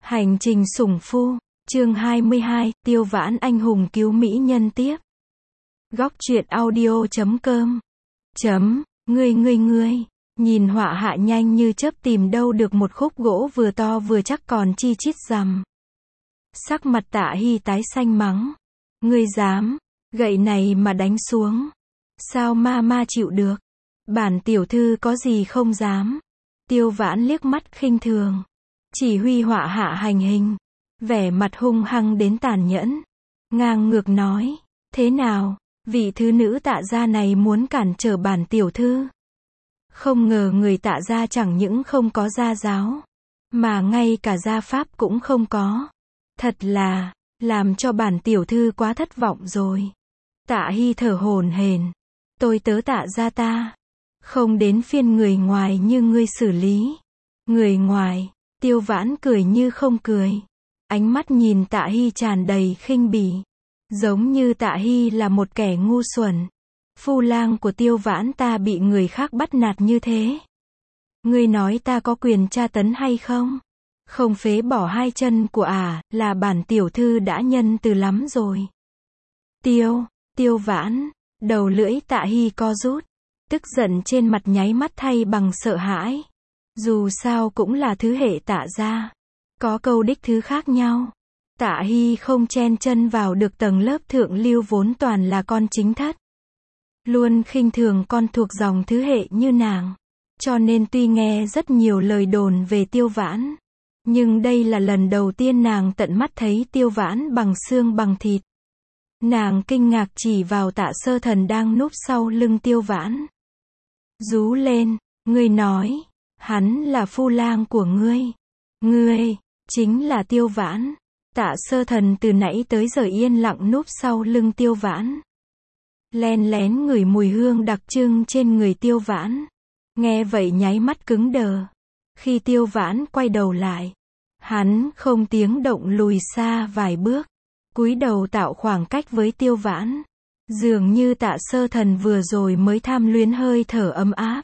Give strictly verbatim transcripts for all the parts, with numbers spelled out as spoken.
Hành trình sủng phu, chương hai mươi hai, Tiêu Vãn anh hùng cứu mỹ nhân tiếp. Góc truyện audio chấm com. Chấm, ngươi ngươi ngươi, nhìn họa hạ nhanh như chớp tìm đâu được một khúc gỗ vừa to vừa chắc còn chi chít rằm. Sắc mặt Tạ Hy tái xanh mắng. Ngươi dám, gậy này mà đánh xuống. Sao ma ma chịu được? Bản tiểu thư có gì không dám. Tiêu Vãn liếc mắt khinh thường. Chỉ huy họa hạ hành hình. Vẻ mặt hung hăng đến tàn nhẫn. Ngang ngược nói. Thế nào, vị thứ nữ Tạ gia này muốn cản trở bản tiểu thư. Không ngờ người Tạ gia chẳng những không có gia giáo, mà ngay cả gia pháp cũng không có. Thật là, làm cho bản tiểu thư quá thất vọng rồi. Tạ Hy thở hổn hển. Tôi tớ Tạ gia ta, không đến phiên người ngoài như ngươi xử lý. Người ngoài, Tiêu Vãn cười như không cười. Ánh mắt nhìn Tạ Hy tràn đầy khinh bỉ. Giống như Tạ Hy là một kẻ ngu xuẩn. Phu lang của Tiêu Vãn ta bị người khác bắt nạt như thế. Ngươi nói ta có quyền tra tấn hay không? Không phế bỏ hai chân của ả, là bản tiểu thư đã nhân từ lắm rồi. Tiêu, Tiêu Vãn, đầu lưỡi Tạ Hy co rút. Tức giận trên mặt nháy mắt thay bằng sợ hãi. Dù sao cũng là thứ hệ Tạ gia. Có câu đích thứ khác nhau. Tạ Hy không chen chân vào được tầng lớp thượng lưu vốn toàn là con chính thất. Luôn khinh thường con thuộc dòng thứ hệ như nàng. Cho nên tuy nghe rất nhiều lời đồn về Tiêu Vãn, nhưng đây là lần đầu tiên nàng tận mắt thấy Tiêu Vãn bằng xương bằng thịt. Nàng kinh ngạc chỉ vào Tạ Sơ Thần đang núp sau lưng Tiêu Vãn. Rú lên, ngươi nói, hắn là phu lang của ngươi. Ngươi, chính là Tiêu Vãn. Tạ Sơ Thần từ nãy tới giờ yên lặng núp sau lưng Tiêu Vãn. Len lén ngửi mùi hương đặc trưng trên người Tiêu Vãn. Nghe vậy nháy mắt cứng đờ. Khi Tiêu Vãn quay đầu lại, hắn không tiếng động lùi xa vài bước, cúi đầu tạo khoảng cách với Tiêu Vãn. Dường như Tạ Sơ Thần vừa rồi mới tham luyến hơi thở ấm áp,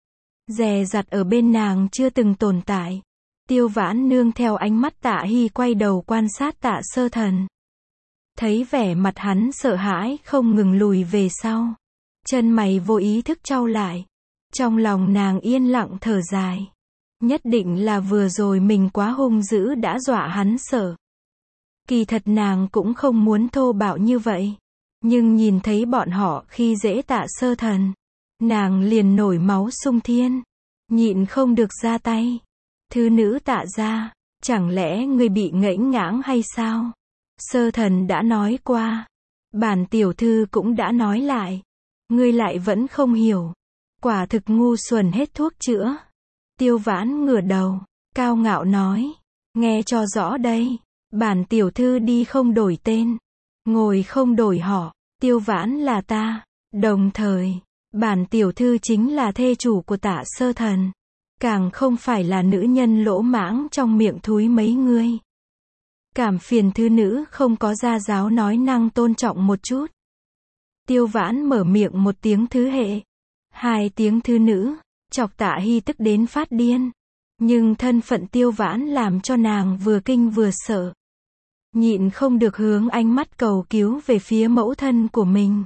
dè dặt ở bên nàng chưa từng tồn tại. Tiêu Vãn nương theo ánh mắt Tạ Hy quay đầu quan sát Tạ Sơ Thần. Thấy vẻ mặt hắn sợ hãi không ngừng lùi về sau. Chân mày vô ý thức chau lại. Trong lòng nàng yên lặng thở dài. Nhất định là vừa rồi mình quá hung dữ đã dọa hắn sợ. Kỳ thật nàng cũng không muốn thô bạo như vậy. Nhưng nhìn thấy bọn họ khi dễ Tạ Sơ Thần, nàng liền nổi máu sung thiên. Nhịn không được ra tay. Thứ nữ Tạ gia, chẳng lẽ ngươi bị ngẫnh ngãng hay sao? Sơ Thần đã nói qua. Bản tiểu thư cũng đã nói lại. Ngươi lại vẫn không hiểu. Quả thực ngu xuẩn hết thuốc chữa. Tiêu Vãn ngửa đầu, cao ngạo nói. Nghe cho rõ đây. Bản tiểu thư đi không đổi tên, ngồi không đổi họ. Tiêu Vãn là ta. Đồng thời, bản tiểu thư chính là thê chủ của Tạ Sơ Thần. Càng không phải là nữ nhân lỗ mãng trong miệng thúi mấy ngươi. Cảm phiền thứ nữ không có gia giáo nói năng tôn trọng một chút. Tiêu Vãn mở miệng một tiếng thứ hệ, hai tiếng thứ nữ, chọc Tạ Hy tức đến phát điên. Nhưng thân phận Tiêu Vãn làm cho nàng vừa kinh vừa sợ. Nhịn không được hướng ánh mắt cầu cứu về phía mẫu thân của mình.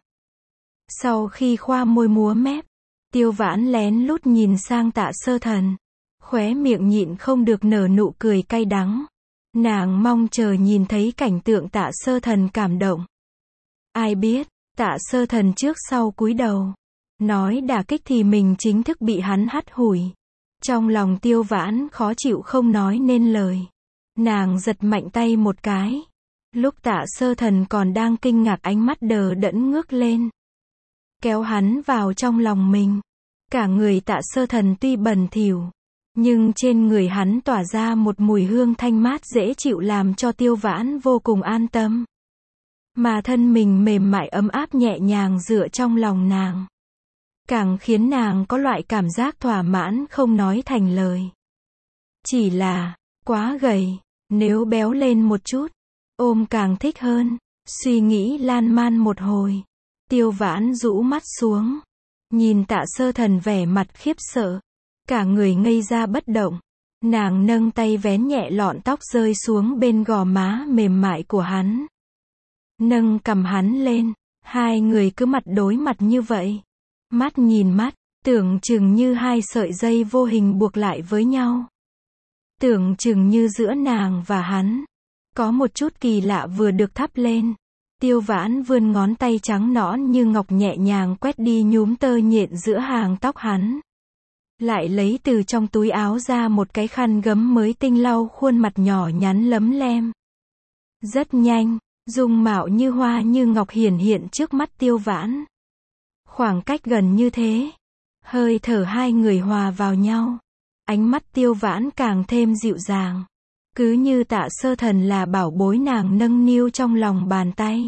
Sau khi khoa môi múa mép, Tiêu Vãn lén lút nhìn sang Tạ Sơ Thần. Khóe miệng nhịn không được nở nụ cười cay đắng. Nàng mong chờ nhìn thấy cảnh tượng Tạ Sơ Thần cảm động. Ai biết, Tạ Sơ Thần trước sau cúi đầu. Nói đả kích thì mình chính thức bị hắn hắt hủi. Trong lòng Tiêu Vãn khó chịu không nói nên lời. Nàng giật mạnh tay một cái. Lúc Tạ Sơ Thần còn đang kinh ngạc ánh mắt đờ đẫn ngước lên. Kéo hắn vào trong lòng mình. Cả người Tạ Sơ Thần tuy bẩn thỉu, nhưng trên người hắn tỏa ra một mùi hương thanh mát dễ chịu làm cho Tiêu Vãn vô cùng an tâm. Mà thân mình mềm mại ấm áp nhẹ nhàng dựa trong lòng nàng, càng khiến nàng có loại cảm giác thỏa mãn không nói thành lời. Chỉ là, quá gầy, nếu béo lên một chút, ôm càng thích hơn. Suy nghĩ lan man một hồi, Tiêu Vãn rũ mắt xuống, nhìn Tạ Sơ Thần vẻ mặt khiếp sợ, cả người ngây ra bất động. Nàng nâng tay vén nhẹ lọn tóc rơi xuống bên gò má mềm mại của hắn. Nâng cằm hắn lên, hai người cứ mặt đối mặt như vậy. Mắt nhìn mắt, tưởng chừng như hai sợi dây vô hình buộc lại với nhau. Tưởng chừng như giữa nàng và hắn, có một chút kỳ lạ vừa được thắp lên. Tiêu Vãn vươn ngón tay trắng nõn như ngọc nhẹ nhàng quét đi nhúm tơ nhện giữa hàng tóc hắn. Lại lấy từ trong túi áo ra một cái khăn gấm mới tinh lau khuôn mặt nhỏ nhắn lấm lem. Rất nhanh, dung mạo như hoa như ngọc hiển hiện trước mắt Tiêu Vãn. Khoảng cách gần như thế, hơi thở hai người hòa vào nhau. Ánh mắt Tiêu Vãn càng thêm dịu dàng. Cứ như Tạ Sơ Thần là bảo bối nàng nâng niu trong lòng bàn tay.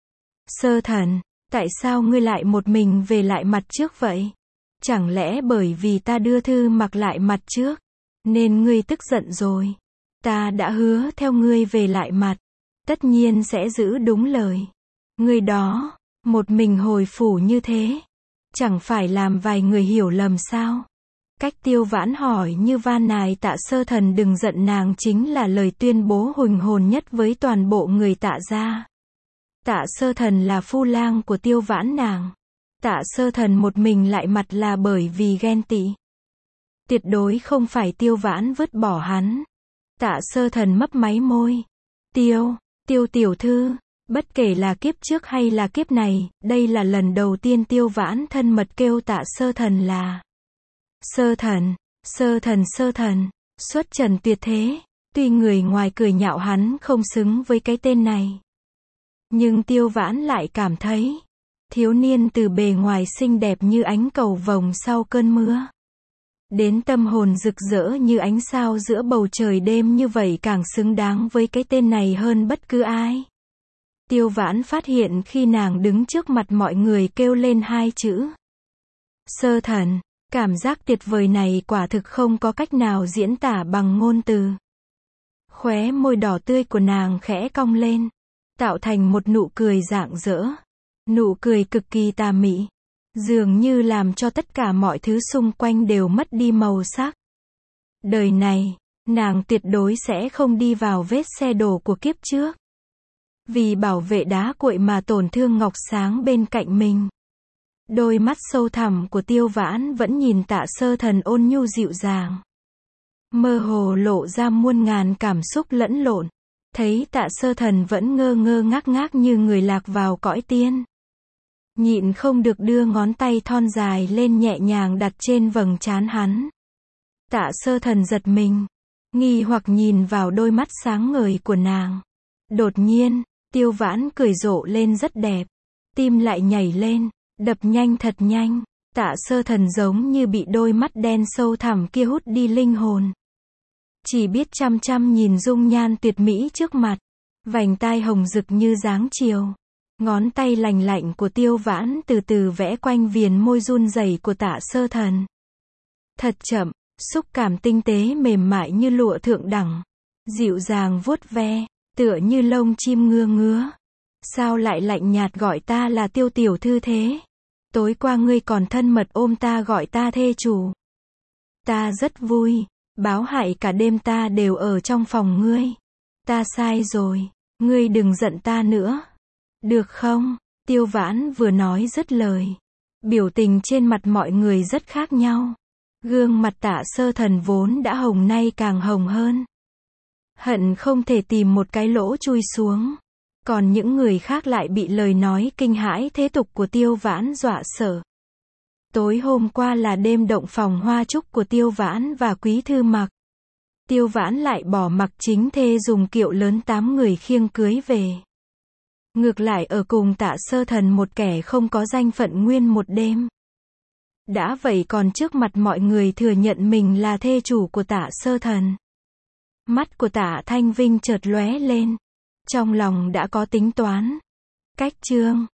Sơ Thần, tại sao ngươi lại một mình về lại mặt trước vậy? Chẳng lẽ bởi vì ta đưa thư mặc lại mặt trước, nên ngươi tức giận rồi? Ta đã hứa theo ngươi về lại mặt, tất nhiên sẽ giữ đúng lời. Ngươi đó, một mình hồi phủ như thế, chẳng phải làm vài người hiểu lầm sao? Cách Tiêu Vãn hỏi như van nài Tạ Sơ Thần đừng giận nàng chính là lời tuyên bố hùng hồn nhất với toàn bộ người Tạ gia. Tạ Sơ Thần là phu lang của Tiêu Vãn nàng. Tạ Sơ Thần một mình lại mặt là bởi vì ghen tị. Tuyệt đối không phải Tiêu Vãn vứt bỏ hắn. Tạ Sơ Thần mấp máy môi. Tiêu, Tiêu tiểu thư, bất kể là kiếp trước hay là kiếp này, đây là lần đầu tiên Tiêu Vãn thân mật kêu Tạ Sơ Thần là Sơ Thần, Sơ Thần Sơ Thần, xuất trần tuyệt thế. Tuy người ngoài cười nhạo hắn không xứng với cái tên này, nhưng Tiêu Vãn lại cảm thấy thiếu niên từ bề ngoài xinh đẹp như ánh cầu vồng sau cơn mưa, đến tâm hồn rực rỡ như ánh sao giữa bầu trời đêm như vậy càng xứng đáng với cái tên này hơn bất cứ ai. Tiêu Vãn phát hiện khi nàng đứng trước mặt mọi người kêu lên hai chữ Sơ Thần, cảm giác tuyệt vời này quả thực không có cách nào diễn tả bằng ngôn từ. Khóe môi đỏ tươi của nàng khẽ cong lên, tạo thành một nụ cười rạng rỡ. Nụ cười cực kỳ tà mị, dường như làm cho tất cả mọi thứ xung quanh đều mất đi màu sắc. Đời này, nàng tuyệt đối sẽ không đi vào vết xe đổ của kiếp trước. Vì bảo vệ đá cuội mà tổn thương ngọc sáng bên cạnh mình. Đôi mắt sâu thẳm của Tiêu Vãn vẫn nhìn Tạ Sơ Thần ôn nhu dịu dàng. Mơ hồ lộ ra muôn ngàn cảm xúc lẫn lộn. Thấy Tạ Sơ Thần vẫn ngơ ngơ ngác ngác như người lạc vào cõi tiên. Nhịn không được đưa ngón tay thon dài lên nhẹ nhàng đặt trên vầng trán hắn. Tạ Sơ Thần giật mình, nghi hoặc nhìn vào đôi mắt sáng ngời của nàng. Đột nhiên, Tiêu Vãn cười rộ lên rất đẹp. Tim lại nhảy lên, đập nhanh thật nhanh. Tạ Sơ Thần giống như bị đôi mắt đen sâu thẳm kia hút đi linh hồn. Chỉ biết chăm chăm nhìn dung nhan tuyệt mỹ trước mặt. Vành tai hồng rực như dáng chiều. Ngón tay lành lạnh của Tiêu Vãn từ từ vẽ quanh viền môi run rẩy của Tạ Sơ Thần. Thật chậm, xúc cảm tinh tế mềm mại như lụa thượng đẳng. Dịu dàng vuốt ve, tựa như lông chim ngưa ngứa. Sao lại lạnh nhạt gọi ta là Tiêu tiểu thư thế? Tối qua ngươi còn thân mật ôm ta gọi ta thê chủ. Ta rất vui, báo hại cả đêm ta đều ở trong phòng ngươi. Ta sai rồi, ngươi đừng giận ta nữa. Được không? Tiêu Vãn vừa nói dứt lời. Biểu tình trên mặt mọi người rất khác nhau. Gương mặt Tạ Sơ Thần vốn đã hồng nay càng hồng hơn. Hận không thể tìm một cái lỗ chui xuống. Còn những người khác lại bị lời nói kinh hãi thế tục của Tiêu Vãn dọa sợ. Tối hôm qua là đêm động phòng hoa trúc của Tiêu Vãn và Quý Thư Mặc. Tiêu Vãn lại bỏ mặc chính thê dùng kiệu lớn tám người khiêng cưới về. Ngược lại ở cùng Tạ Sơ Thần một kẻ không có danh phận nguyên một đêm. Đã vậy còn trước mặt mọi người thừa nhận mình là thê chủ của Tạ Sơ Thần. Mắt của Tạ Thanh Vinh chợt lóe lên. Trong lòng đã có tính toán. Cách chương